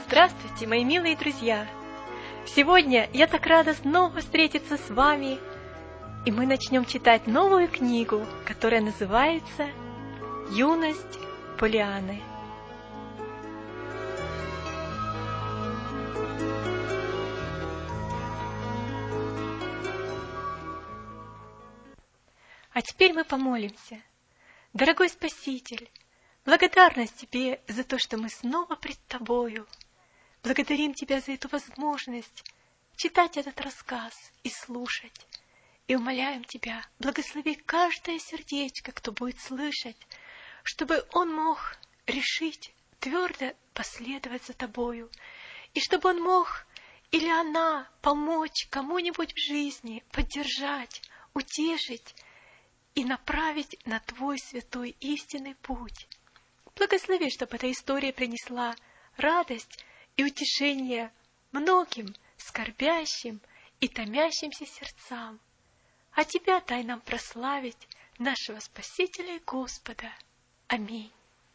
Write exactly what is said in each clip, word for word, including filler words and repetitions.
Здравствуйте, мои милые друзья! Сегодня я так рада снова встретиться с вами, и мы начнем читать новую книгу, которая называется «Юность Поллианны». А теперь мы помолимся. Дорогой Спаситель, благодарность Тебе за то, что мы снова пред Тобою. Благодарим Тебя за эту возможность читать этот рассказ и слушать. И умоляем Тебя, благослови каждое сердечко, кто будет слышать, чтобы он мог решить твердо последовать за Тобою, и чтобы он мог или она помочь кому-нибудь в жизни, поддержать, утешить и направить на Твой святой истинный путь. Благослови, чтобы эта история принесла радость и утешение многим скорбящим и томящимся сердцам. А Тебя дай нам прославить, нашего Спасителя и Господа. Аминь.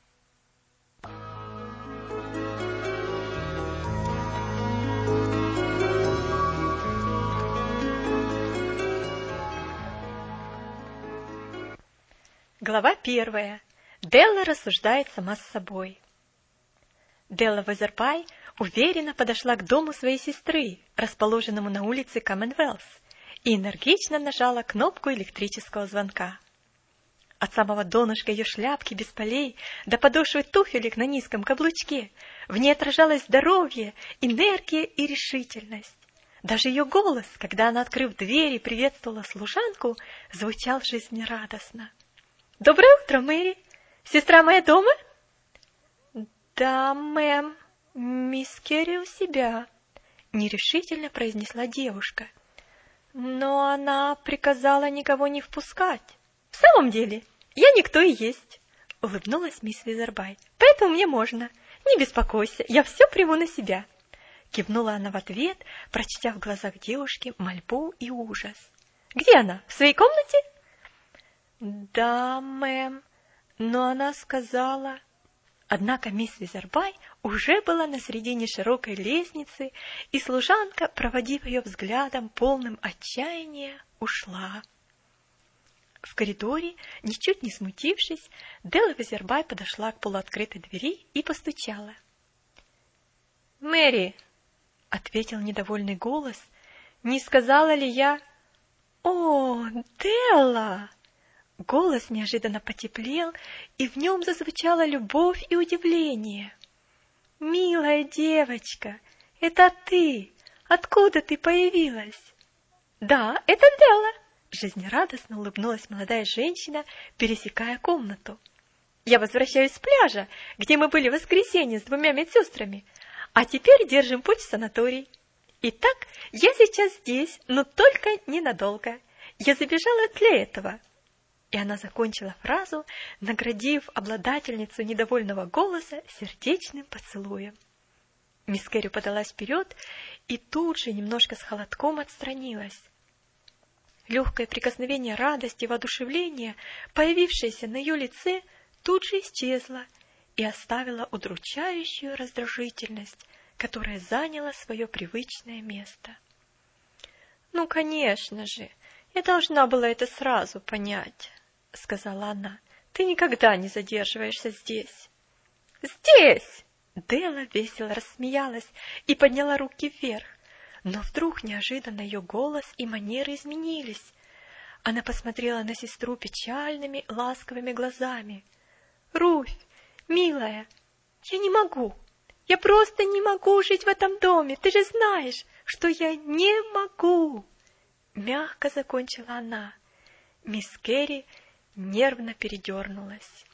Глава первая. Делла рассуждает сама с собой. Делла Везерпай уверенно подошла к дому своей сестры, расположенному на улице Commonwealth, и энергично нажала кнопку электрического звонка. От самого донышка ее шляпки без полей до подошвы туфелек на низком каблучке в ней отражалось здоровье, энергия и решительность. Даже ее голос, когда она, открыв дверь и приветствовала служанку, звучал жизнерадостно. «Доброе утро, Мэри! Сестра моя дома?» «Да, мэм, мисс Керри у себя», — нерешительно произнесла девушка. «Но она приказала никого не впускать». «В самом деле, я никто и есть», — улыбнулась мисс Везербай. «Поэтому мне можно. Не беспокойся, я все приму на себя». Кивнула она в ответ, прочтя в глазах девушки мольбу и ужас. «Где она? В своей комнате?» «Да, мэм, но она сказала...» Однако мисс Везербай уже была на середине широкой лестницы, и служанка, проводив ее взглядом, полным отчаяния, ушла. В коридоре, ничуть не смутившись, Делла Везербай подошла к полуоткрытой двери и постучала. «Мэри!» — ответил недовольный голос. «Не сказала ли я...» «О, Делла!» Голос неожиданно потеплел, и в нем зазвучала любовь и удивление. «Милая девочка, это ты! Откуда ты появилась?» «Да, это Делла!» — жизнерадостно улыбнулась молодая женщина, пересекая комнату. «Я возвращаюсь с пляжа, где мы были в воскресенье с двумя медсестрами, а теперь держим путь в санаторий. Итак, я сейчас здесь, но только ненадолго. Я забежала для этого». И она закончила фразу, наградив обладательницу недовольного голоса сердечным поцелуем. Мисс Керри подалась вперед и тут же немножко с холодком отстранилась. Легкое прикосновение радости и воодушевления, появившееся на ее лице, тут же исчезло и оставило удручающую раздражительность, которая заняла свое привычное место. «Ну, конечно же, я должна была это сразу понять», — сказала она. «Ты никогда не задерживаешься здесь». «Здесь!» Делла весело рассмеялась и подняла руки вверх. Но вдруг неожиданно ее голос и манеры изменились. Она посмотрела на сестру печальными, ласковыми глазами. «Руфь, милая, я не могу. Я просто не могу жить в этом доме. Ты же знаешь, что я не могу!» Мягко закончила она. Мисс Керри нервно передернулась.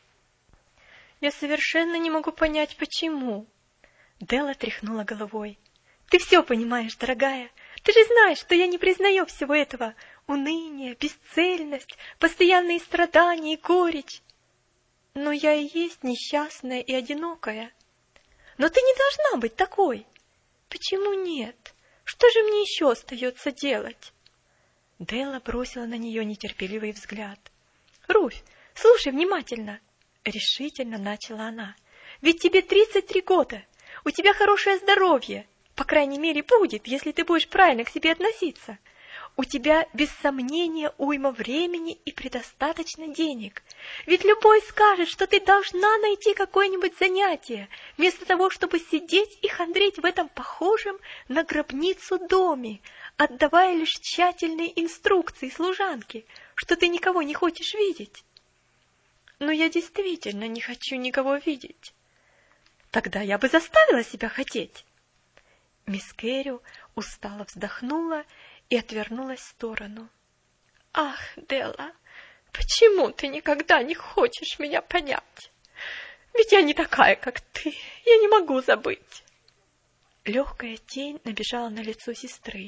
«Я совершенно не могу понять, почему». Делла тряхнула головой. «Ты все понимаешь, дорогая. Ты же знаешь, что я не признаю всего этого. Уныние, бесцельность, постоянные страдания и горечь. Но я и есть несчастная и одинокая. Но ты не должна быть такой. Почему нет? Что же мне еще остается делать?» Делла бросила на нее нетерпеливый взгляд. «Руфь, слушай внимательно!» — решительно начала она. «Ведь тебе тридцать три года. У тебя хорошее здоровье, по крайней мере, будет, если ты будешь правильно к себе относиться. У тебя, без сомнения, уйма времени и предостаточно денег. Ведь любой скажет, что ты должна найти какое-нибудь занятие, вместо того, чтобы сидеть и хандрить в этом похожем на гробницу доме, отдавая лишь тщательные инструкции служанке, что ты никого не хочешь видеть. Но я действительно не хочу никого видеть. Тогда я бы заставила себя хотеть. Мисс Кэррю устало вздохнула и отвернулась в сторону. Ах, Делла, почему ты никогда не хочешь меня понять? Ведь я не такая, как ты, я не могу забыть. Легкая тень набежала на лицо сестры.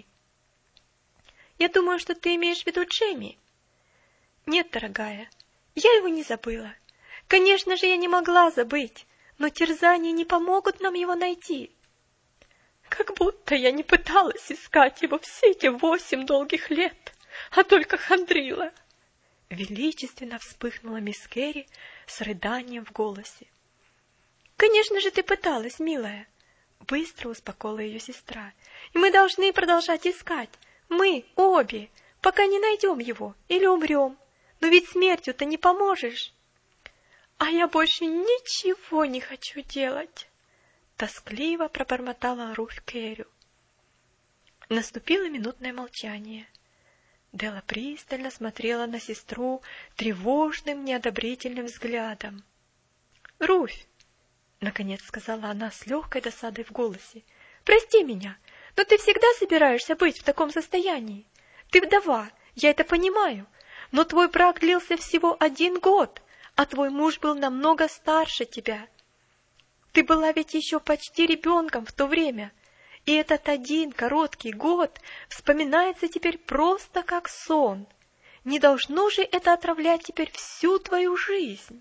Я думаю, что ты имеешь в виду Джемми. Нет, дорогая, я его не забыла. Конечно же, я не могла забыть, но терзания не помогут нам его найти. Как будто я не пыталась искать его все эти восемь долгих лет, а только хандрила. Величественно вспыхнула мисс Кэрри с рыданием в голосе. Конечно же, ты пыталась, милая. Быстро успокоила ее сестра. И мы должны продолжать искать. Мы обе, пока не найдем его или умрем. Но ведь смертью-то не поможешь. А я больше ничего не хочу делать. Тоскливо пробормотала Руфь Кэррю. Наступило минутное молчание. Делла пристально смотрела на сестру тревожным, неодобрительным взглядом. — Руфь, — наконец сказала она с легкой досадой в голосе, — прости меня, но ты всегда собираешься быть в таком состоянии. Ты вдова, я это понимаю, но твой брак длился всего один год, а твой муж был намного старше тебя. Ты была ведь еще почти ребенком в то время, и этот один короткий год вспоминается теперь просто как сон. Не должно же это отравлять теперь всю твою жизнь?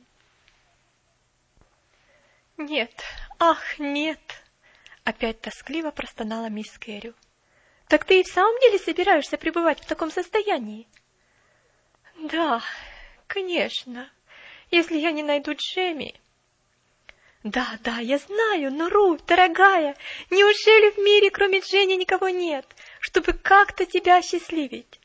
Нет, ах, нет, опять тоскливо простонала мисс Кэррю. Так ты и в самом деле собираешься пребывать в таком состоянии? Да, конечно, если я не найду Джемми. Да, да, я знаю, но, Руфь, дорогая, неужели в мире, кроме Дженни, никого нет, чтобы как-то тебя осчастливить?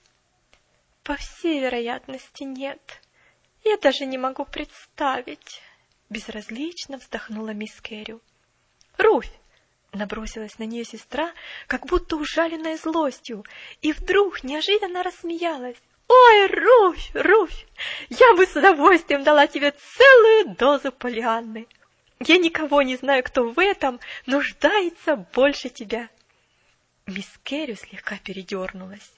По всей вероятности, нет. Я даже не могу представить. Безразлично вздохнула мисс Кэррю. Руфь! Набросилась на нее сестра, как будто ужаленная злостью, и вдруг неожиданно рассмеялась. Ой, Руфь, Руфь, я бы с удовольствием дала тебе целую дозу Поллианны. Я никого не знаю, кто в этом нуждается больше тебя. Мисс Кэррю слегка передернулась.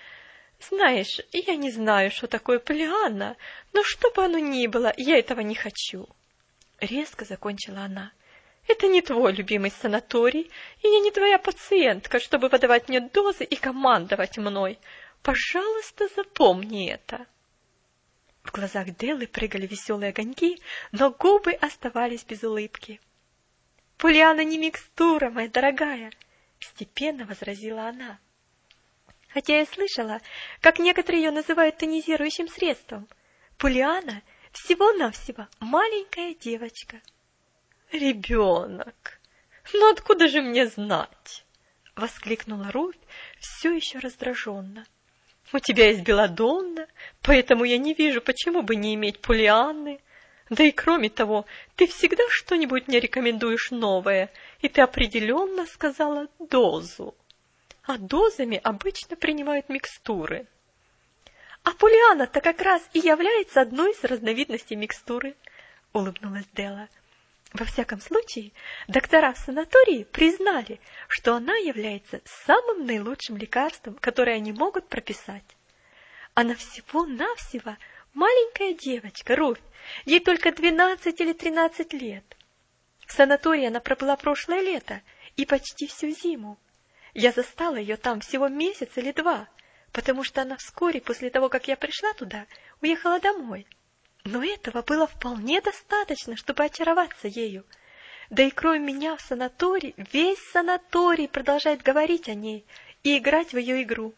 Знаешь, я не знаю, что такое Поллианна, но что бы оно ни было, я этого не хочу. Резко закончила она. Это не твой любимый санаторий, и я не твоя пациентка, чтобы выдавать мне дозы и командовать мной. Пожалуйста, запомни это. В глазах Деллы прыгали веселые огоньки, но губы оставались без улыбки. — Поллианна не микстура, моя дорогая, — степенно возразила она. Хотя я слышала, как некоторые ее называют тонизирующим средством. Поллианна всего-навсего маленькая девочка. — Ребенок! Ну откуда же мне знать? — воскликнула Руфь, все еще раздраженно. У тебя есть Белладонна, поэтому я не вижу, почему бы не иметь Поллианны. Да и кроме того, ты всегда что-нибудь мне рекомендуешь новое, и ты определенно сказала дозу. А дозами обычно принимают микстуры. А Поллианна-то как раз и является одной из разновидностей микстуры, улыбнулась Делла. Во всяком случае, доктора в санатории признали, что она является самым наилучшим лекарством, которое они могут прописать. Она всего-навсего маленькая девочка, Руфь, ей только двенадцать или тринадцать лет. В санатории она пробыла прошлое лето и почти всю зиму. Я застала ее там всего месяц или два, потому что она вскоре после того, как я пришла туда, уехала домой. Но этого было вполне достаточно, чтобы очароваться ею. Да и кроме меня в санатории, весь санаторий продолжает говорить о ней и играть в ее игру.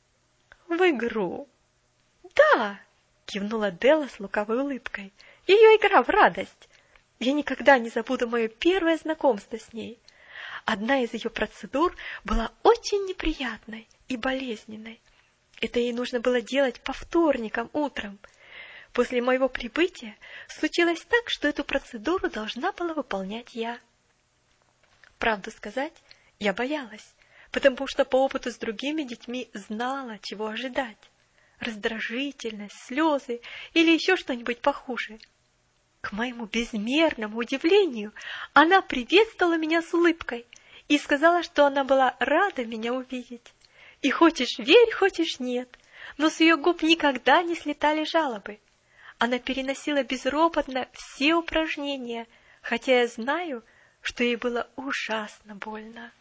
— В игру? — Да, — кивнула Делла с лукавой улыбкой. — Ее игра в радость. Я никогда не забуду мое первое знакомство с ней. одна из ее процедур была очень неприятной и болезненной. Это ей нужно было делать по вторникам утром. После моего прибытия случилось так, что эту процедуру должна была выполнять я. Правду сказать, я боялась, потому что по опыту с другими детьми знала, чего ожидать. Раздражительность, слезы или еще что-нибудь похуже. К моему безмерному удивлению, она приветствовала меня с улыбкой и сказала, что она была рада меня увидеть. И хочешь верь, хочешь нет, но с ее губ никогда не слетали жалобы. Она переносила безропотно все упражнения, хотя я знаю, что ей было ужасно больно.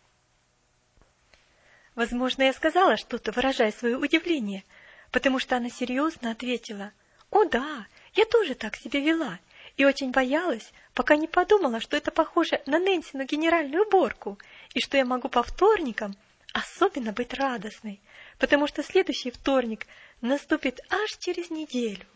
Возможно, я сказала что-то, выражая свое удивление, потому что она серьезно ответила: «О да, я тоже так себя вела и очень боялась, пока не подумала, что это похоже на Нэнсину генеральную уборку, и что я могу по вторникам особенно быть радостной, потому что следующий вторник наступит аж через неделю».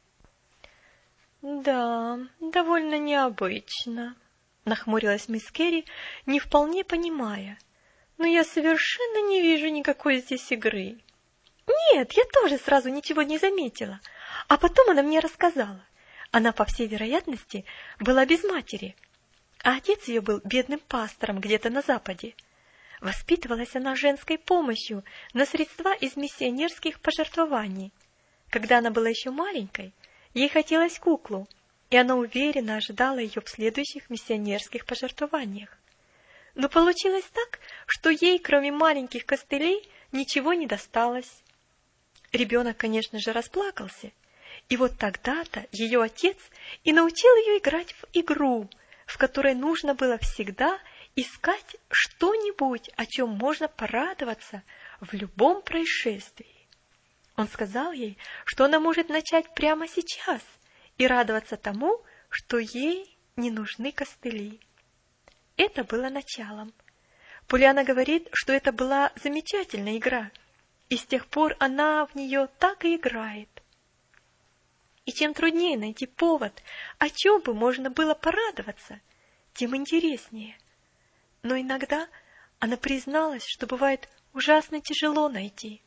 «Да, довольно необычно», — нахмурилась мисс Керри, не вполне понимая. «Но я совершенно не вижу никакой здесь игры». «Нет, я тоже сразу ничего не заметила. А потом она мне рассказала. Она, по всей вероятности, была без матери, а отец ее был бедным пастором где-то на Западе. Воспитывалась она женской помощью на средства из миссионерских пожертвований. Когда она была еще маленькой, ей хотелось куклу, и она уверенно ожидала ее в следующих миссионерских пожертвованиях. Но получилось так, что ей, кроме маленьких костылей, ничего не досталось. Ребенок, конечно же, расплакался, и вот тогда-то ее отец и научил ее играть в игру, в которой нужно было всегда искать что-нибудь, о чем можно порадоваться в любом происшествии. Он сказал ей, что она может начать прямо сейчас и радоваться тому, что ей не нужны костыли. Это было началом. Полианна говорит, что это была замечательная игра, и с тех пор она в нее так и играет. И чем труднее найти повод, о чем бы можно было порадоваться, тем интереснее. Но иногда она призналась, что бывает ужасно тяжело найти.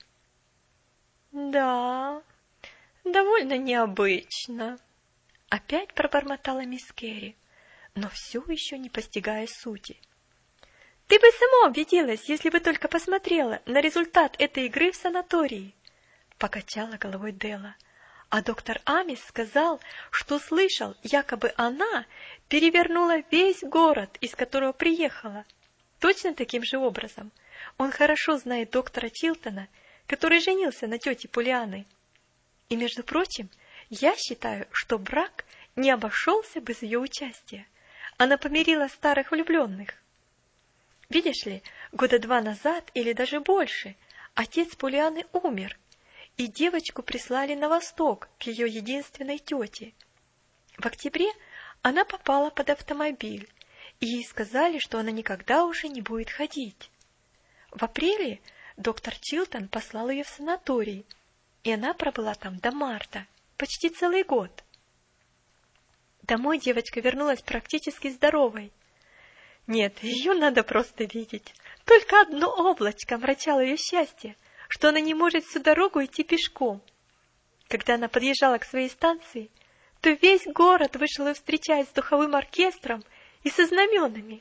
«Да, довольно необычно», — опять пробормотала мисс Керри, но все еще не постигая сути. «Ты бы сама убедилась, если бы только посмотрела на результат этой игры в санатории», — покачала головой Делла. «А доктор Амис сказал, что слышал, якобы она перевернула весь город, из которого приехала. Точно таким же образом. Он хорошо знает доктора Чилтона, который женился на тете Полианны. И, между прочим, я считаю, что брак не обошелся без ее участия. Она помирила старых влюбленных. Видишь ли, года два назад или даже больше отец Полианны умер, и девочку прислали на восток к ее единственной тете. В октябре она попала под автомобиль, и ей сказали, что она никогда уже не будет ходить. В апреле доктор Чилтон послал ее в санаторий, и она пробыла там до марта, почти целый год. Домой девочка вернулась практически здоровой. Нет, ее надо просто видеть. Только одно облачко омрачало ее счастье, что она не может всю дорогу идти пешком. Когда она подъезжала к своей станции, то весь город вышел ее встречать с духовым оркестром и со знаменами.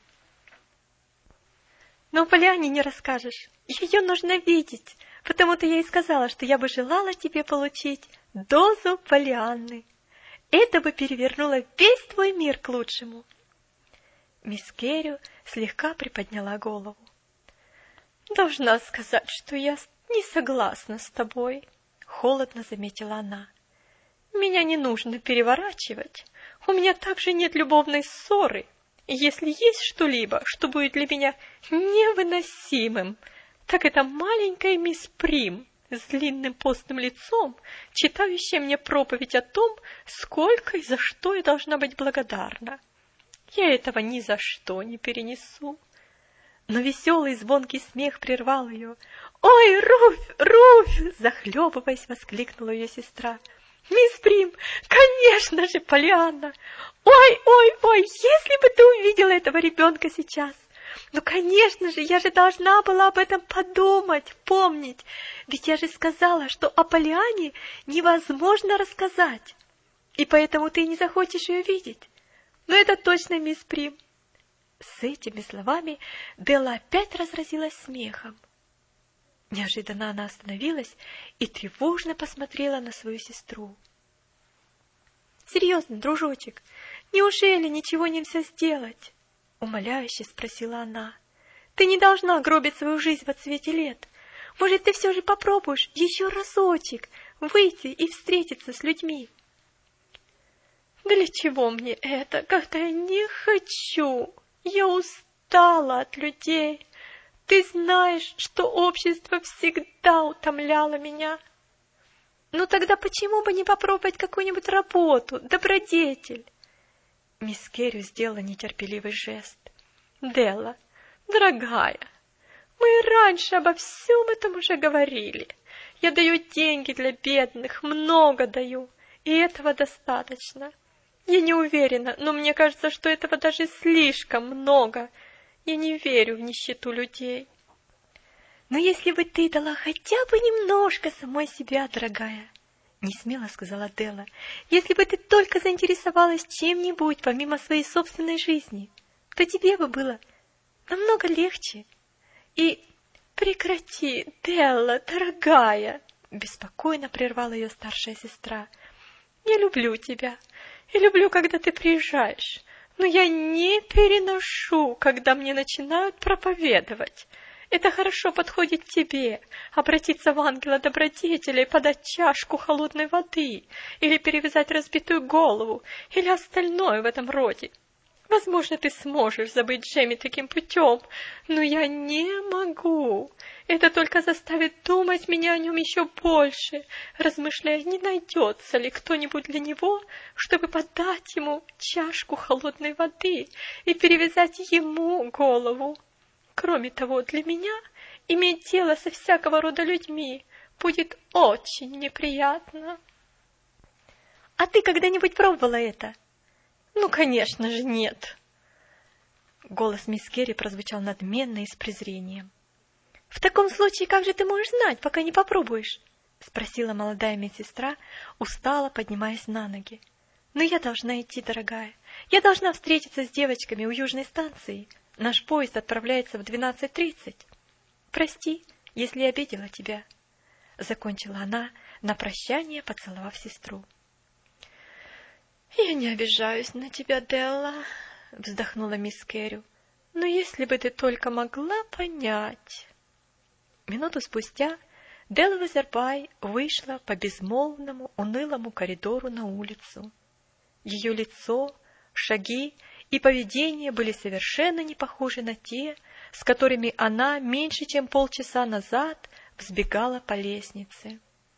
Но Полианне не расскажешь. Ее нужно видеть, потому-то я и сказала, что я бы желала тебе получить дозу Полианны. Это бы перевернуло весь твой мир к лучшему. Мисс Керри слегка приподняла голову. «Должна сказать, что я не согласна с тобой», — холодно заметила она. «Меня не нужно переворачивать. У меня также нет любовной ссоры. И если есть что-либо, что будет для меня невыносимым, так это маленькая мисс Прим с длинным постным лицом, читающая мне проповедь о том, сколько и за что я должна быть благодарна. Я этого ни за что не перенесу». Но веселый звонкий смех прервал ее. «Ой, Руфь, Руфь!» — захлебываясь, воскликнула ее сестра. «Мисс Прим, конечно же, Полианна! Ой, ой, ой, если бы ты увидела этого ребенка сейчас! Ну, конечно же, я же должна была об этом подумать, помнить. Ведь я же сказала, что о Полиане невозможно рассказать. И поэтому ты не захочешь ее видеть. Но это точно мисс Прим. С этими словами Делла опять разразилась смехом. Неожиданно она остановилась и тревожно посмотрела на свою сестру. «Серьезно, дружочек, неужели ничего нельзя сделать?» — умоляюще спросила она. «Ты не должна гробить свою жизнь в отсвете лет. Может, ты все же попробуешь еще разочек выйти и встретиться с людьми?» «Для чего мне это, когда я не хочу? Я устала от людей. Ты знаешь, что общество всегда утомляло меня. Ну тогда почему бы не попробовать какую-нибудь работу, добродетель?» Мисс Керри сделала нетерпеливый жест. «Делла, дорогая, мы и раньше обо всем этом уже говорили. Я даю деньги для бедных, много даю, и этого достаточно. Я не уверена, но мне кажется, что этого даже слишком много. Я не верю в нищету людей». «Но если бы ты дала хотя бы немножко самой себя, дорогая, — несмело сказала Делла, — если бы ты только заинтересовалась чем-нибудь помимо своей собственной жизни, то тебе бы было намного легче. И прекрати, Делла, дорогая, — беспокойно прервала ее старшая сестра. «Я люблю тебя и люблю, когда ты приезжаешь, но я не переношу, когда мне начинают проповедовать. Это хорошо подходит тебе, обратиться в ангела добродетеля и подать чашку холодной воды, или перевязать разбитую голову, или остальное в этом роде. Возможно, ты сможешь забыть Джемми таким путем, но я не могу. Это только заставит думать меня о нем еще больше, размышляя, не найдется ли кто-нибудь для него, чтобы подать ему чашку холодной воды и перевязать ему голову. Кроме того, для меня иметь дело со всякого рода людьми будет очень неприятно». «А ты когда-нибудь пробовала это?» «Ну, конечно же, нет». Голос мисс Керри прозвучал надменно и с презрением. «В таком случае, как же ты можешь знать, пока не попробуешь?» — спросила молодая медсестра, устало поднимаясь на ноги. «Но я должна идти, дорогая. Я должна встретиться с девочками у южной станции. Наш поезд отправляется в двенадцать тридцать. Прости, если я обидела тебя», — закончила она, на прощание поцеловав сестру. «Я не обижаюсь на тебя, Делла», — вздохнула мисс Керри. «Но если бы ты только могла понять...» Минуту спустя Делла Везербай вышла по безмолвному, унылому коридору на улицу. Ее лицо, шаги и поведение были совершенно не похожи на те, с которыми она меньше чем полчаса назад взбегала по лестнице.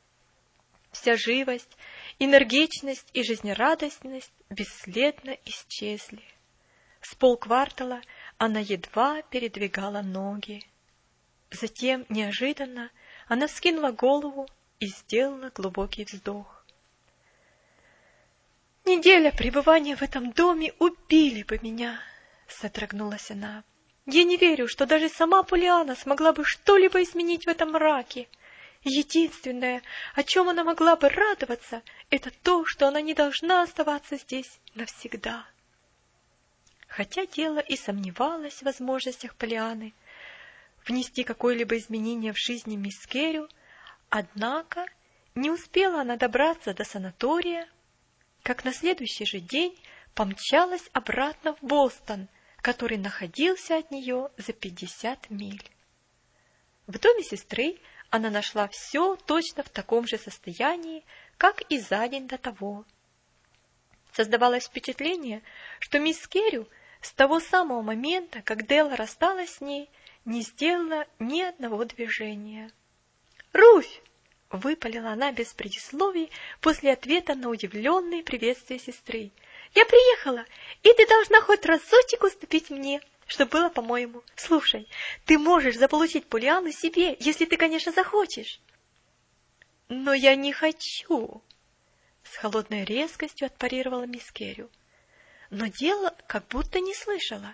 Вся живость, энергичность и жизнерадостность бесследно исчезли. С полквартала она едва передвигала ноги. Затем, неожиданно, она вскинула голову и сделала глубокий вздох. «Неделя пребывания в этом доме убили бы меня», — содрогнулась она. «Я не верю, что даже сама Полиана смогла бы что-либо изменить в этом мраке. Единственное, о чем она могла бы радоваться, это то, что она не должна оставаться здесь навсегда». Хотя дело и сомневалось в возможностях Полианы внести какое-либо изменение в жизни мисс Керри, однако не успела она добраться до санатория, как на следующий же день помчалась обратно в Бостон, который находился от нее за пятьдесят миль. В доме сестры она нашла все точно в таком же состоянии, как и за день до того. Создавалось впечатление, что мисс Керри с того самого момента, как Делла рассталась с ней, не сделала ни одного движения. «Руфь!» — выпалила она без предисловий после ответа на удивленное приветствие сестры. «Я приехала, и ты должна хоть разочек уступить мне, что было по-моему. Слушай, ты можешь заполучить Полиану себе, если ты, конечно, захочешь». «Но я не хочу!» — с холодной резкостью отпарировала мисс Керри. Но дело как будто не слышала.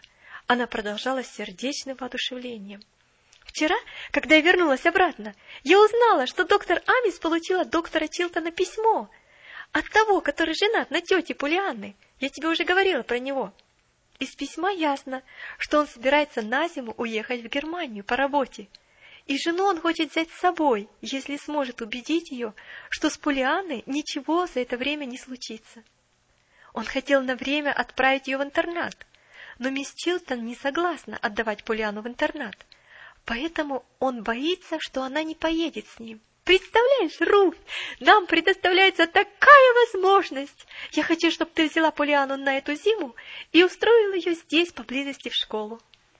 Она продолжала с сердечным воодушевлением. Вчера, когда я вернулась обратно, я узнала, что доктор Амис получила от доктора Чилтона письмо. От того, который женат на тете Полианны. Я тебе уже говорила про него. Из письма ясно, что он собирается на зиму уехать в Германию по работе. И жену он хочет взять с собой, если сможет убедить ее, что с Полианной ничего за это время не случится. Он хотел на время отправить ее в интернат, но мисс Чилтон не согласна отдавать Полианну в интернат, поэтому он боится, что она не поедет с ним. Представляешь, Руфь, нам предоставляется такая возможность. Я хочу, чтобы ты взяла Полианну на эту зиму и устроила ее здесь, поблизости в школу.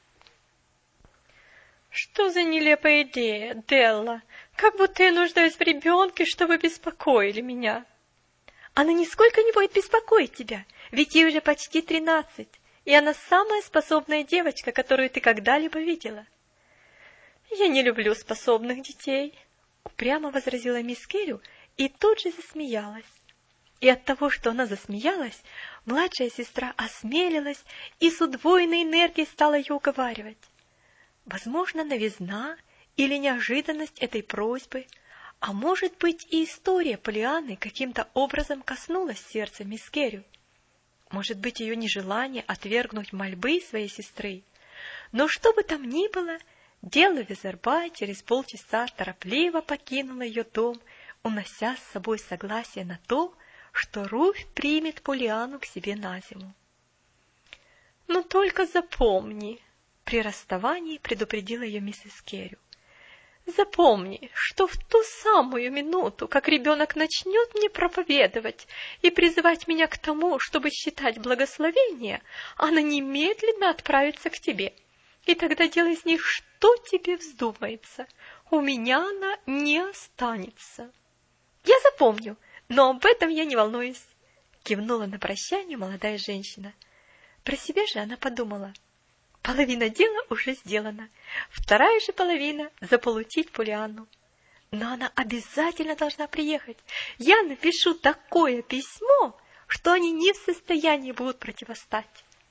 Что за нелепая идея, Делла? Как будто я нуждаюсь в ребенке, чтобы беспокоили меня. Она нисколько не будет беспокоить тебя, ведь ей уже почти тринадцать, и она самая способная девочка, которую ты когда-либо видела. Я не люблю способных детей, упрямо возразила мисс Керрю и тут же засмеялась. И от того, что она засмеялась, младшая сестра осмелилась и с удвоенной энергией стала ее уговаривать. Возможно, новизна или неожиданность этой просьбы, а может быть и история Полианны каким-то образом коснулась сердца мисс Керрю. Может быть, ее нежелание отвергнуть мольбы своей сестры. Но что бы там ни было, Делла Везербай через полчаса торопливо покинула ее дом, унося с собой согласие на то, что Руфь примет Полианну к себе на зиму. «Но только запомни», — при расставании предупредила ее миссис Керрю, «запомни, что в ту самую минуту, как ребенок начнет мне проповедовать и призывать меня к тому, чтобы считать благословение, она немедленно отправится к тебе. И тогда делай с ней что тебе вздумается. У меня она не останется». «Я запомню, но об этом я не волнуюсь», — кивнула на прощание молодая женщина. Про себя же она подумала: половина дела уже сделана, вторая же половина — заполучить Полианну. Но она обязательно должна приехать. Я напишу такое письмо, что они не в состоянии будут противостать.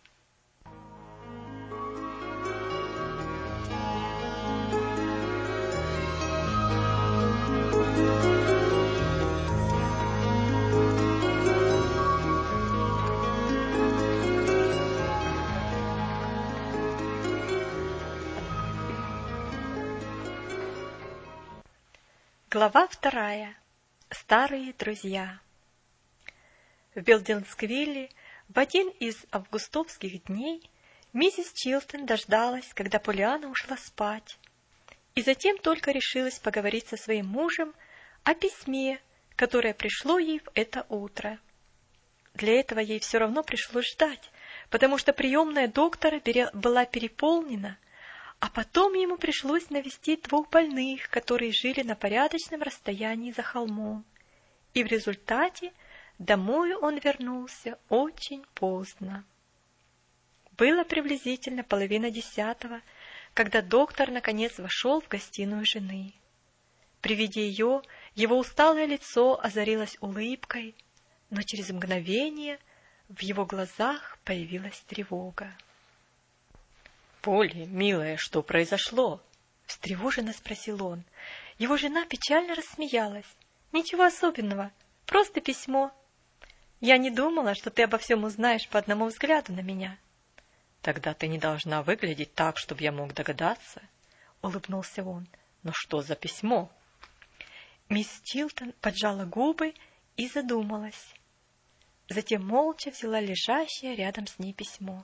Глава вторая. Старые друзья. В Белденсквилле в один из августовских дней миссис Чилтон дождалась, когда Полианна ушла спать, и затем только решилась поговорить со своим мужем о письме, которое пришло ей в это утро. Для этого ей все равно пришлось ждать, потому что приемная доктора была переполнена, а потом ему пришлось навестить двух больных, которые жили на порядочном расстоянии за холмом, и в результате домой он вернулся очень поздно. Было приблизительно половина десятого, когда доктор наконец вошел в гостиную жены. При виде ее его усталое лицо озарилось улыбкой, но через мгновение в его глазах появилась тревога. «Полли, милая, что произошло?» — встревоженно спросил он. Его жена печально рассмеялась. «Ничего особенного, просто письмо. Я не думала, что ты обо всем узнаешь по одному взгляду на меня». «Тогда ты не должна выглядеть так, чтобы я мог догадаться», — улыбнулся он. «Но что за письмо?» Мисс Чилтон поджала губы и задумалась. Затем молча взяла лежащее рядом с ней письмо.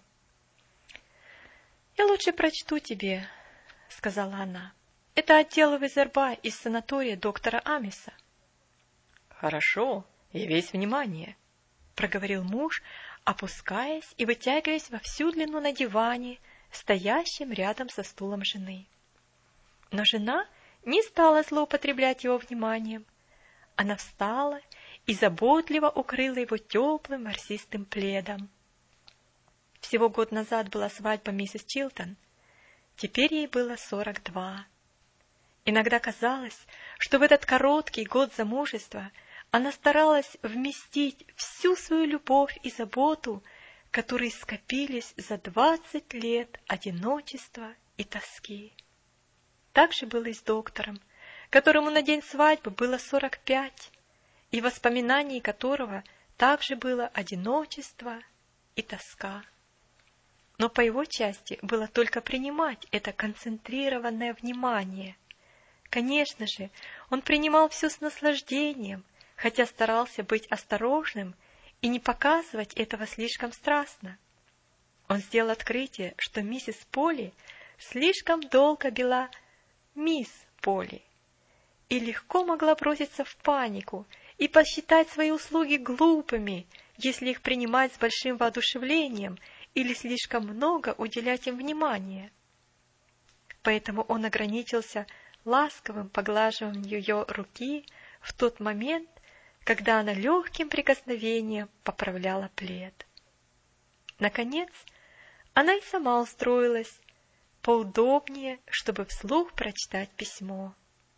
«Я лучше прочту тебе», — сказала она. «Это от Делла Везербай из санатория доктора Амиса». «Хорошо, я весь внимание», — проговорил муж, опускаясь и вытягиваясь во всю длину на диване, стоящем рядом со стулом жены. Но жена не стала злоупотреблять его вниманием. Она встала и заботливо укрыла его теплым ворсистым пледом. Всего год назад была свадьба миссис Чилтон. Теперь ей было сорок два. Иногда казалось, что в этот короткий год замужества она старалась вместить всю свою любовь и заботу которые скопились за двадцать лет одиночества и тоски. Так же было и с доктором, которому на день свадьбы было сорок пять, и воспоминаний которого также было одиночество и тоска. Но по его части было только принимать это концентрированное внимание. Конечно же, он принимал все с наслаждением, хотя старался быть осторожным и не показывать этого слишком страстно. Он сделал открытие, что миссис Полли слишком долго была мисс Полли и легко могла броситься в панику и посчитать свои услуги глупыми, если их принимать с большим воодушевлением или слишком много уделять им внимания. Поэтому он ограничился ласковым поглаживанием ее руки в тот момент, когда она легким прикосновением поправляла плед. Наконец, она и сама устроилась поудобнее, чтобы вслух прочитать письмо.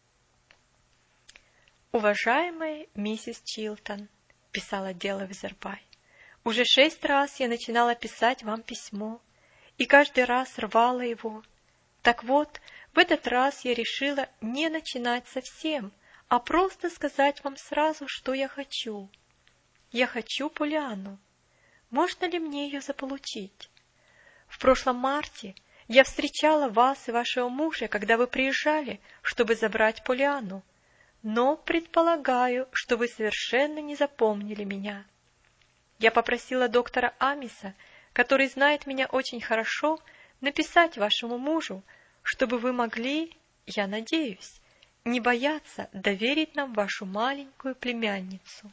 «Уважаемая миссис Чилтон», — писала Дела Визербай, — «уже шесть раз я начинала писать вам письмо, и каждый раз рвала его. Так вот, в этот раз я решила не начинать совсем, а просто сказать вам сразу, что я хочу. Я хочу Поллианну. Можно ли мне ее заполучить? В прошлом марте я встречала вас и вашего мужа, когда вы приезжали, чтобы забрать Поллианну, но предполагаю, что вы совершенно не запомнили меня. Я попросила доктора Амиса, который знает меня очень хорошо, написать вашему мужу, чтобы вы могли, я надеюсь, не бояться доверить нам вашу маленькую племянницу.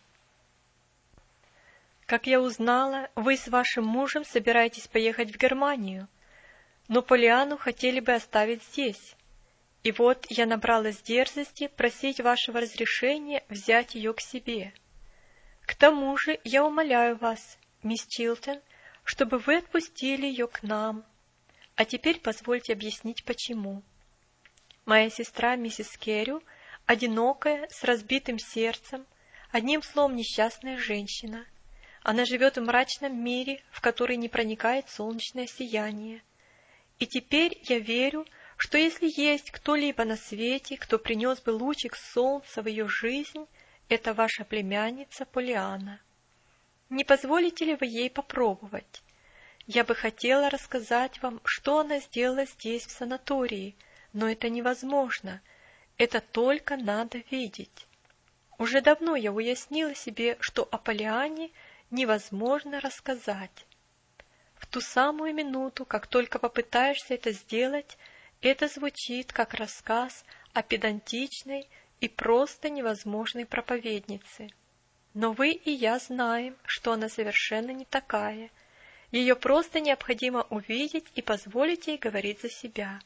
Как я узнала, вы с вашим мужем собираетесь поехать в Германию, но Поллианну хотели бы оставить здесь. И вот я набралась дерзости просить вашего разрешения взять ее к себе. К тому же я умоляю вас, мисс Чилтон, чтобы вы отпустили ее к нам. А теперь позвольте объяснить, почему. Моя сестра, миссис Керрю, одинокая, с разбитым сердцем, одним словом, несчастная женщина. Она живет в мрачном мире, в который не проникает солнечное сияние. И теперь я верю, что если есть кто-либо на свете, кто принес бы лучик солнца в ее жизнь, это ваша племянница Поллианна. Не позволите ли вы ей попробовать? Я бы хотела рассказать вам, что она сделала здесь, в санатории, но это невозможно. Это только надо видеть. Уже давно я уяснила себе, что о Поллианне невозможно рассказать. В ту самую минуту, как только попытаешься это сделать, это звучит как рассказ о педантичной и просто невозможной проповеднице. Но вы и я знаем, что она совершенно не такая. Ее просто необходимо увидеть и позволить ей говорить за себя.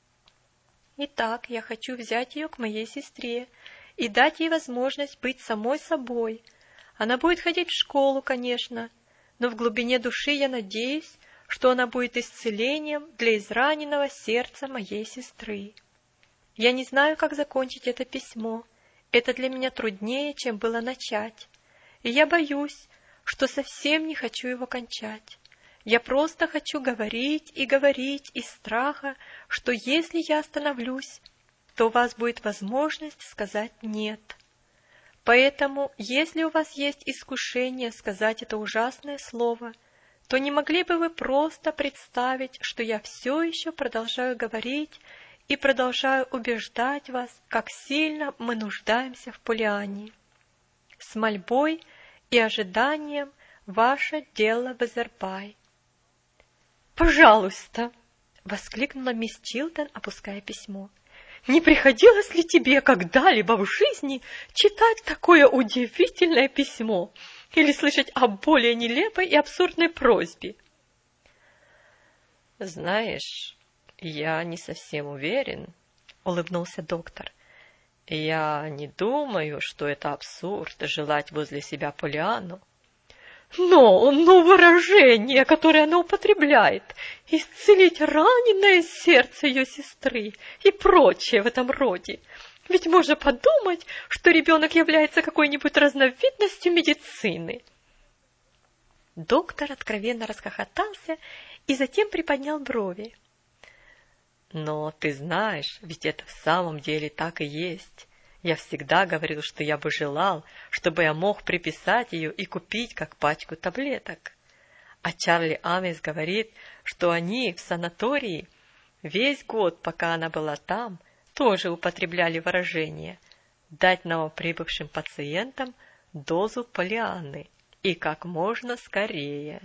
Итак, я хочу взять ее к моей сестре и дать ей возможность быть самой собой. Она будет ходить в школу, конечно, но в глубине души я надеюсь, что она будет исцелением для израненного сердца моей сестры. Я не знаю, как закончить это письмо. Это для меня труднее, чем было начать. И я боюсь, что совсем не хочу его кончать. Я просто хочу говорить и говорить из страха, что если я остановлюсь, то у вас будет возможность сказать «нет». Поэтому, если у вас есть искушение сказать это ужасное слово, то не могли бы вы просто представить, что я все еще продолжаю говорить и продолжаю убеждать вас, как сильно мы нуждаемся в Поллианне. С мольбой и ожиданием ваше Дела Визербай. «Пожалуйста!» — воскликнула мисс Чилтон, опуская письмо. «Не приходилось ли тебе когда-либо в жизни читать такое удивительное письмо или слышать о более нелепой и абсурдной просьбе?» «Знаешь, я не совсем уверен», — улыбнулся доктор. «Я не думаю, что это абсурд желать возле себя Поллианну». Но, но выражение, которое она употребляет, исцелить раненое сердце ее сестры и прочее в этом роде. Ведь можно подумать, что ребенок является какой-нибудь разновидностью медицины. Доктор откровенно расхохотался и затем приподнял брови. Но ты знаешь, ведь это в самом деле так и есть. Я всегда говорил, что я бы желал, чтобы я мог приписать ее и купить как пачку таблеток. А Чарли Амис говорит, что они в санатории весь год, пока она была там, тоже употребляли выражение «дать новоприбывшим пациентам дозу Полианны и как можно скорее».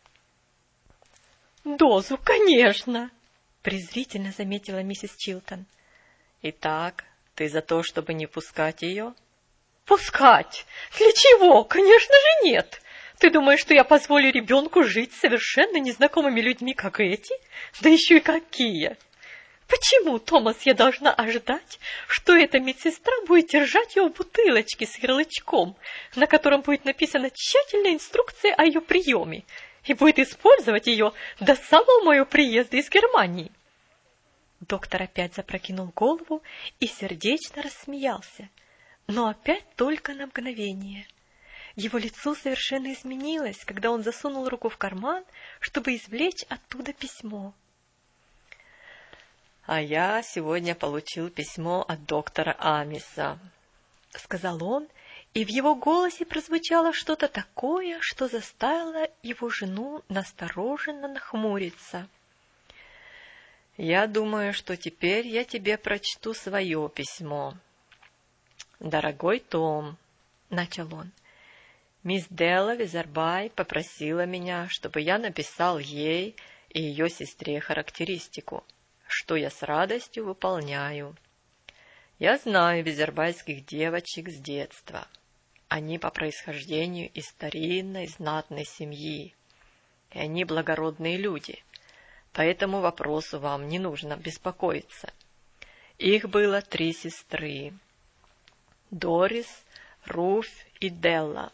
«Дозу, конечно!» — презрительно заметила миссис Чилтон. «Итак, ты за то, чтобы не пускать ее?» «Пускать? Для чего? Конечно же нет! Ты думаешь, что я позволю ребенку жить с совершенно незнакомыми людьми, как эти? Да еще и какие! Почему, Томас, я должна ожидать, что эта медсестра будет держать ее в бутылочке с ярлычком, на котором будет написана тщательная инструкция о ее приеме, и будет использовать ее до самого моего приезда из Германии?» Доктор опять запрокинул голову и сердечно рассмеялся, но опять только на мгновение. Его лицо совершенно изменилось, когда он засунул руку в карман, чтобы извлечь оттуда письмо. «А я сегодня получил письмо от доктора Амиса», — сказал он, и в его голосе прозвучало что-то такое, что заставило его жену настороженно нахмуриться. «Я думаю, что теперь я тебе прочту свое письмо. Дорогой Том», — начал он, — «мисс Делла Визербай попросила меня, чтобы я написал ей и ее сестре характеристику, что я с радостью выполняю. Я знаю визербайских девочек с детства. Они по происхождению из старинной знатной семьи, и они благородные люди. По этому вопросу вам не нужно беспокоиться. Их было три сестры – Дорис, Руфь и Делла.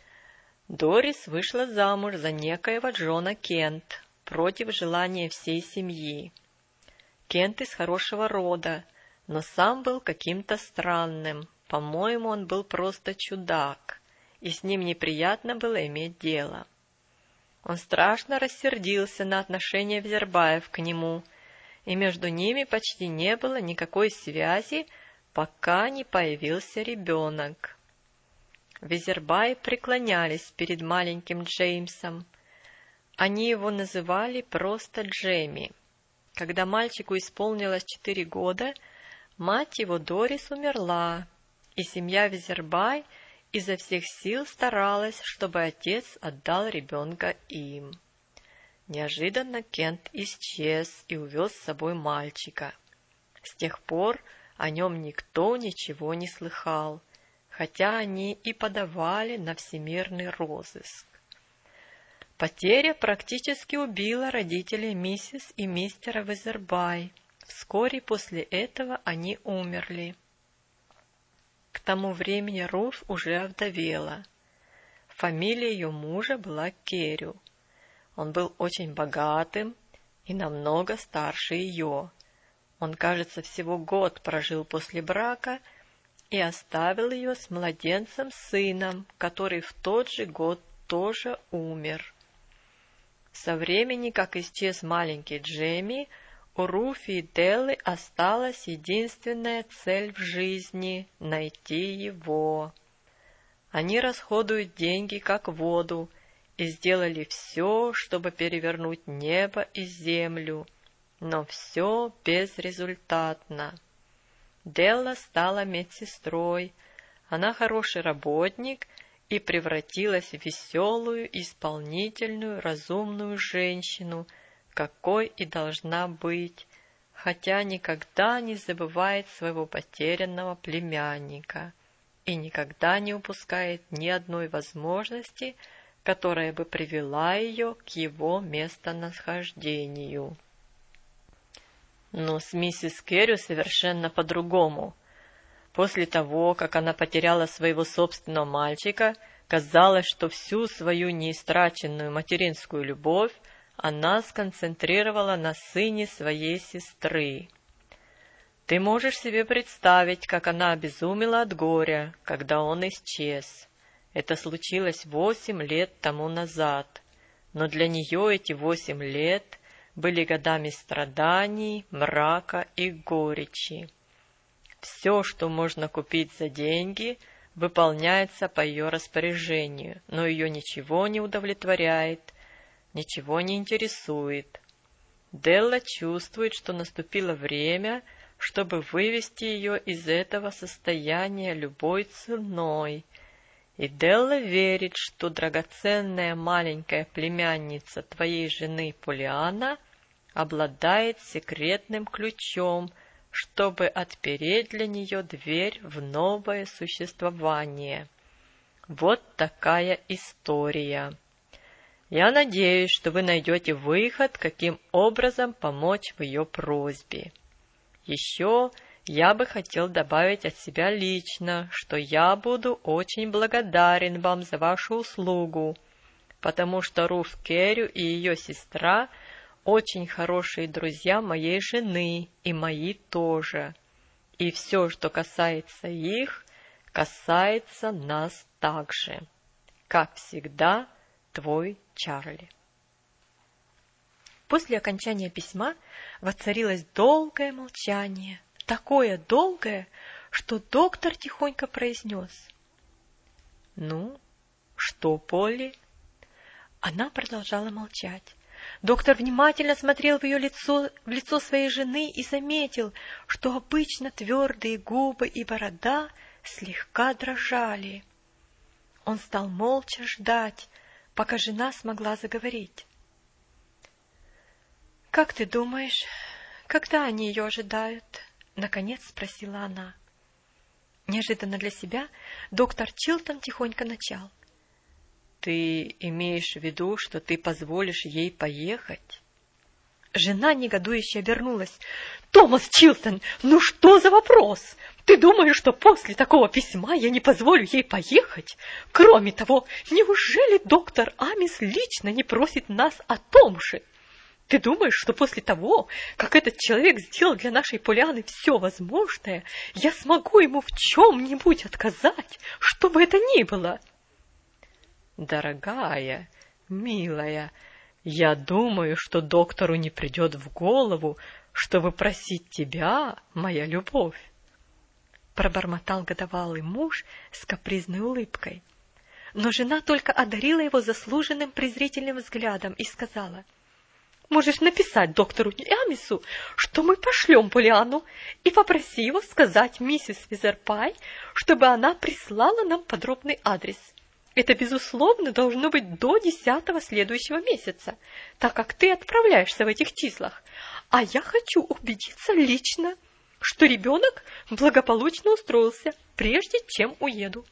Дорис вышла замуж за некоего Джона Кент против желания всей семьи. Кент из хорошего рода, но сам был каким-то странным. По-моему, он был просто чудак, и с ним неприятно было иметь дело. Он страшно рассердился на отношение Визербаев к нему, и между ними почти не было никакой связи, пока не появился ребенок. Визербаи преклонялись перед маленьким Джеймсом. Они его называли просто Джемми. Когда мальчику исполнилось четыре года, мать его Дорис умерла, и семья Визербай изо всех сил старалась, чтобы отец отдал ребенка им. Неожиданно Кент исчез и увез с собой мальчика. С тех пор о нем никто ничего не слыхал, хотя они и подавали на всемирный розыск. Потеря практически убила родителей миссис и мистера Визербай. Вскоре после этого они умерли. К тому времени Руфь уже овдовела. Фамилия ее мужа была Керрю. Он был очень богатым и намного старше ее. Он, кажется, всего год прожил после брака и оставил ее с младенцем-сыном, который в тот же год тоже умер. Со времени, как исчез маленький Джемми, у Руфи и Деллы осталась единственная цель в жизни — найти его. Они расходуют деньги как воду и сделали все, чтобы перевернуть небо и землю, но все безрезультатно. Делла стала медсестрой, она хороший работник и превратилась в веселую, исполнительную, разумную женщину, какой и должна быть, хотя никогда не забывает своего потерянного племянника и никогда не упускает ни одной возможности, которая бы привела ее к его местонахождению. Но с миссис Керрю совершенно по-другому. После того, как она потеряла своего собственного мальчика, казалось, что всю свою неистраченную материнскую любовь она сконцентрировала на сыне своей сестры. Ты можешь себе представить, как она обезумела от горя, когда он исчез. Это случилось восемь лет тому назад, но для нее эти восемь лет были годами страданий, мрака и горечи. Все, что можно купить за деньги, выполняется по ее распоряжению, но ее ничего не удовлетворяет, ничего не интересует. Делла чувствует, что наступило время, чтобы вывести ее из этого состояния любой ценой. И Делла верит, что драгоценная маленькая племянница твоей жены Полианна обладает секретным ключом, чтобы отпереть для нее дверь в новое существование. Вот такая история. Я надеюсь, что вы найдете выход, каким образом помочь в ее просьбе. Еще я бы хотел добавить от себя лично, что я буду очень благодарен вам за вашу услугу, потому что Руф Керрю и ее сестра очень хорошие друзья моей жены и мои тоже. И все, что касается их, касается нас также. Как всегда, твой Чарли. После окончания письма воцарилось долгое молчание, такое долгое, что доктор тихонько произнес: «Ну, что, Полли?» Она продолжала молчать. Доктор внимательно смотрел в ее лицо, в лицо своей жены и заметил, что обычно твердые губы и борода слегка дрожали. Он стал молча ждать, пока жена смогла заговорить. «Как ты думаешь, когда они ее ожидают?» — наконец спросила она. Неожиданно для себя доктор Чилтон тихонько начал. «Ты имеешь в виду, что ты позволишь ей поехать?» Жена негодующе обернулась. «Томас Чилтон, ну что за вопрос? Ты думаешь, что после такого письма я не позволю ей поехать? Кроме того, неужели доктор Амис лично не просит нас о том же? Ты думаешь, что после того, как этот человек сделал для нашей Полианны все возможное, я смогу ему в чем-нибудь отказать, что бы это ни было?» «Дорогая, милая, я думаю, что доктору не придет в голову, чтобы просить тебя, моя любовь», — пробормотал годовалый муж с капризной улыбкой. Но жена только одарила его заслуженным презрительным взглядом и сказала: «Можешь написать доктору Амису, что мы пошлем Полианну, и попроси его сказать миссис Визерпай, чтобы она прислала нам подробный адрес. Это, безусловно, должно быть до десятого следующего месяца, так как ты отправляешься в этих числах, а я хочу убедиться лично, что ребенок благополучно устроился, прежде чем уеду».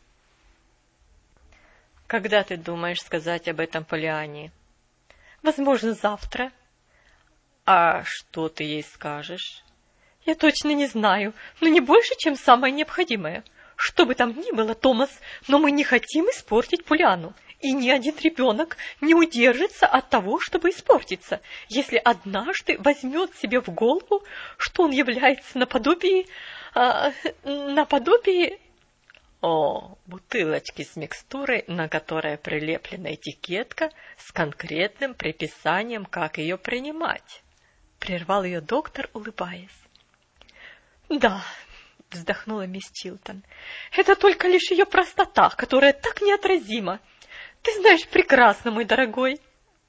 «Когда ты думаешь сказать об этом Полианне?» «Возможно, завтра». «А что ты ей скажешь?» «Я точно не знаю, но не больше, чем самое необходимое. Что бы там ни было, Томас, но мы не хотим испортить Полианну, и ни один ребенок не удержится от того, чтобы испортиться, если однажды возьмет себе в голову, что он является наподобие... А, наподобие...» «О, бутылочки с микстурой, на которой прилеплена этикетка с конкретным предписанием, как ее принимать», — прервал ее доктор, улыбаясь. «Да», — вздохнула мисс Чилтон, — «это только лишь ее простота, которая так неотразима. Ты знаешь прекрасно, мой дорогой».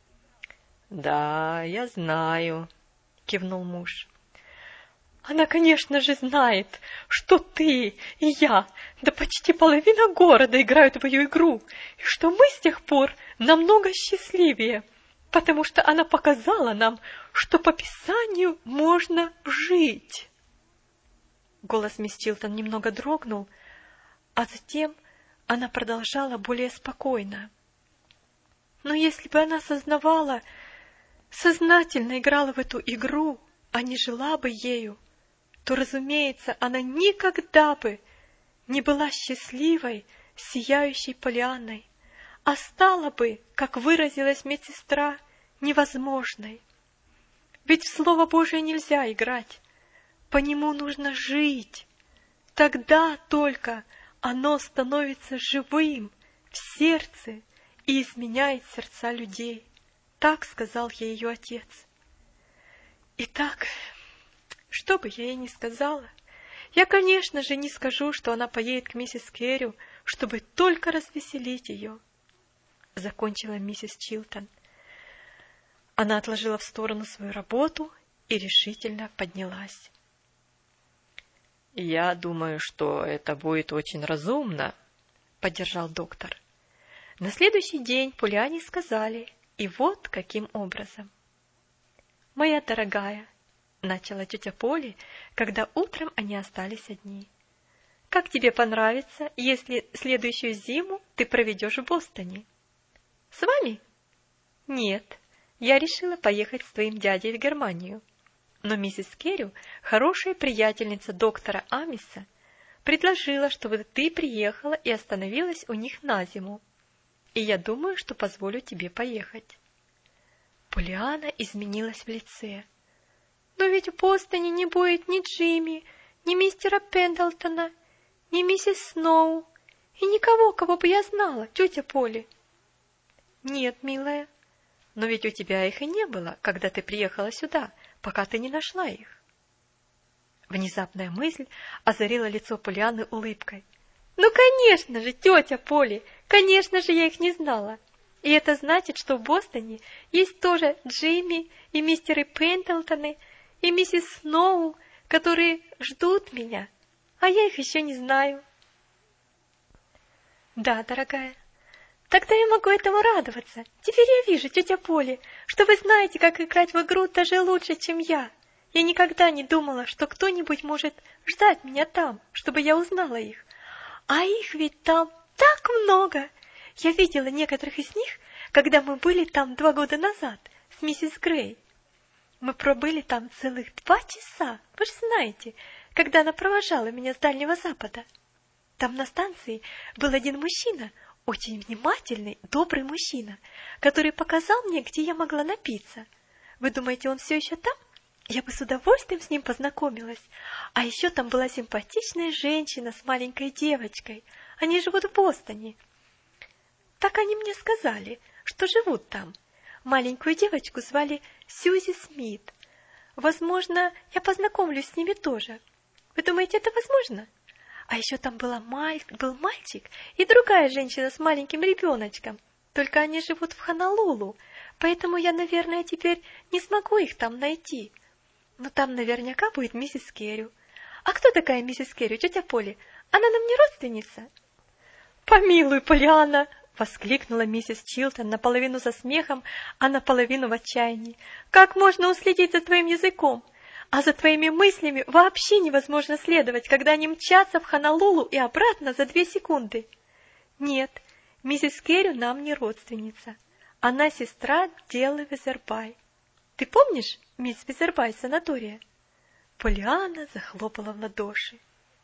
«Да, я знаю», — кивнул муж. «Она, конечно же, знает, что ты и я, да почти половина города играют в ее игру, и что мы с тех пор намного счастливее, потому что она показала нам, что по Писанию можно жить». Голос мисс Чилтон немного дрогнул, а затем она продолжала более спокойно. «Но если бы она сознавала, сознательно играла в эту игру, а не жила бы ею, то, разумеется, она никогда бы не была счастливой, сияющей Полианной, а стала бы, как выразилась медсестра, невозможной. Ведь в Слово Божие нельзя играть, по нему нужно жить. Тогда только оно становится живым, в сердце и изменяет сердца людей. Так сказал ей ее отец. Итак, что бы я ей ни сказала, я, конечно же, не скажу, что она поедет к миссис Керрю, чтобы только развеселить ее, — закончила миссис Чилтон. Она отложила в сторону свою работу и решительно поднялась. — Я думаю, что это будет очень разумно, — поддержал доктор. На следующий день Полианне сказали, и вот каким образом. — Моя дорогая, — начала тетя Поли, когда утром они остались одни, — как тебе понравится, если следующую зиму ты проведешь в Бостоне? — С вами? — Нет, я решила поехать с твоим дядей в Германию. Но миссис Керрю, хорошая приятельница доктора Амиса, предложила, чтобы ты приехала и остановилась у них на зиму. И я думаю, что позволю тебе поехать. Полианна изменилась в лице. Но ведь в Бостоне не будет ни Джимми, ни мистера Пендлтона, ни миссис Сноу, и никого, кого бы я знала, тетя Поли. Нет, милая, но ведь у тебя их и не было, когда ты приехала сюда, пока ты не нашла их. Внезапная мысль озарила лицо Полианны улыбкой. Ну, конечно же, тетя Поли, конечно же, я их не знала. И это значит, что в Бостоне есть тоже Джимми и мистеры Пендлтоны и миссис Сноу, которые ждут меня, а я их еще не знаю. Да, дорогая, тогда я могу этому радоваться. Теперь я вижу, тетя Поли, что вы знаете, как играть в игру даже лучше, чем я. Я никогда не думала, что кто-нибудь может ждать меня там, чтобы я узнала их. А их ведь там так много. Я видела некоторых из них, когда мы были там два года назад с миссис Грей. Мы пробыли там целых два часа, вы же знаете, когда она провожала меня с Дальнего Запада. Там на станции был один мужчина, очень внимательный, добрый мужчина, который показал мне, где я могла напиться. Вы думаете, он все еще там? Я бы с удовольствием с ним познакомилась. А еще там была симпатичная женщина с маленькой девочкой. Они живут в Бостоне. Так они мне сказали, что живут там. Маленькую девочку звали Сьюзи Смит. Возможно, я познакомлюсь с ними тоже. Вы думаете, это возможно? А еще там была маль... был мальчик и другая женщина с маленьким ребеночком. Только они живут в Хонолулу, поэтому я, наверное, теперь не смогу их там найти. Но там наверняка будет миссис Керрю. А кто такая миссис Керрю, тетя Поли? Она нам не родственница? Помилуй, Полианна! — воскликнула миссис Чилтон наполовину со смехом, а наполовину в отчаянии. Как можно уследить за твоим языком? А за твоими мыслями вообще невозможно следовать, когда они мчатся в Хонолулу и обратно за две секунды. Нет, миссис Керрю нам не родственница. Она сестра Делы Визербай. Ты помнишь мисс Визербай из санатория? Полианна захлопала в ладоши.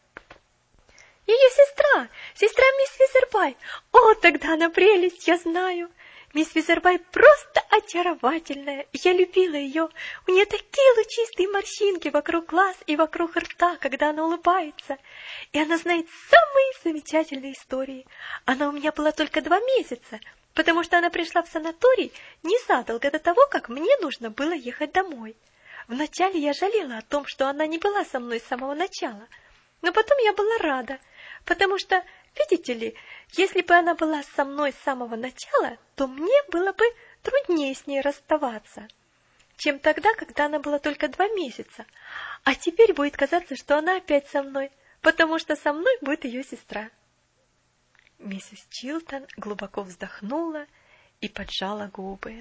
Ее сестра, сестра мисс Визербай. О, тогда она прелесть, я знаю. Мисс Визербай просто очаровательная. Я любила ее. У нее такие лучистые морщинки вокруг глаз и вокруг рта, когда она улыбается. И она знает самые замечательные истории. Она у меня была только два месяца, потому что она пришла в санаторий незадолго до того, как мне нужно было ехать домой. Вначале я жалела о том, что она не была со мной с самого начала, но потом я была рада, потому что, видите ли, если бы она была со мной с самого начала, то мне было бы труднее с ней расставаться, чем тогда, когда она была только два месяца. А теперь будет казаться, что она опять со мной, потому что со мной будет ее сестра. Миссис Чилтон глубоко вздохнула и поджала губы.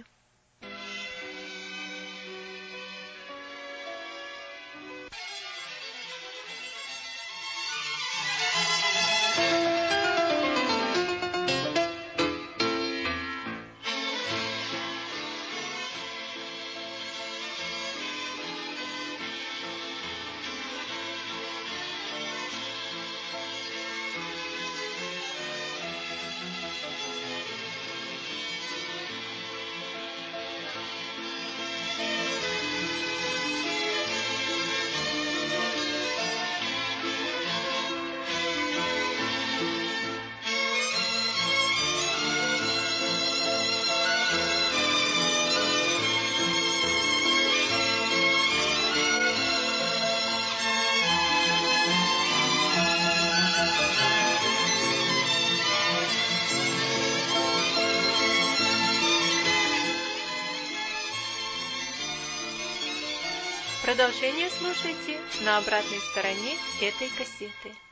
Продолжение слушайте на обратной стороне этой кассеты.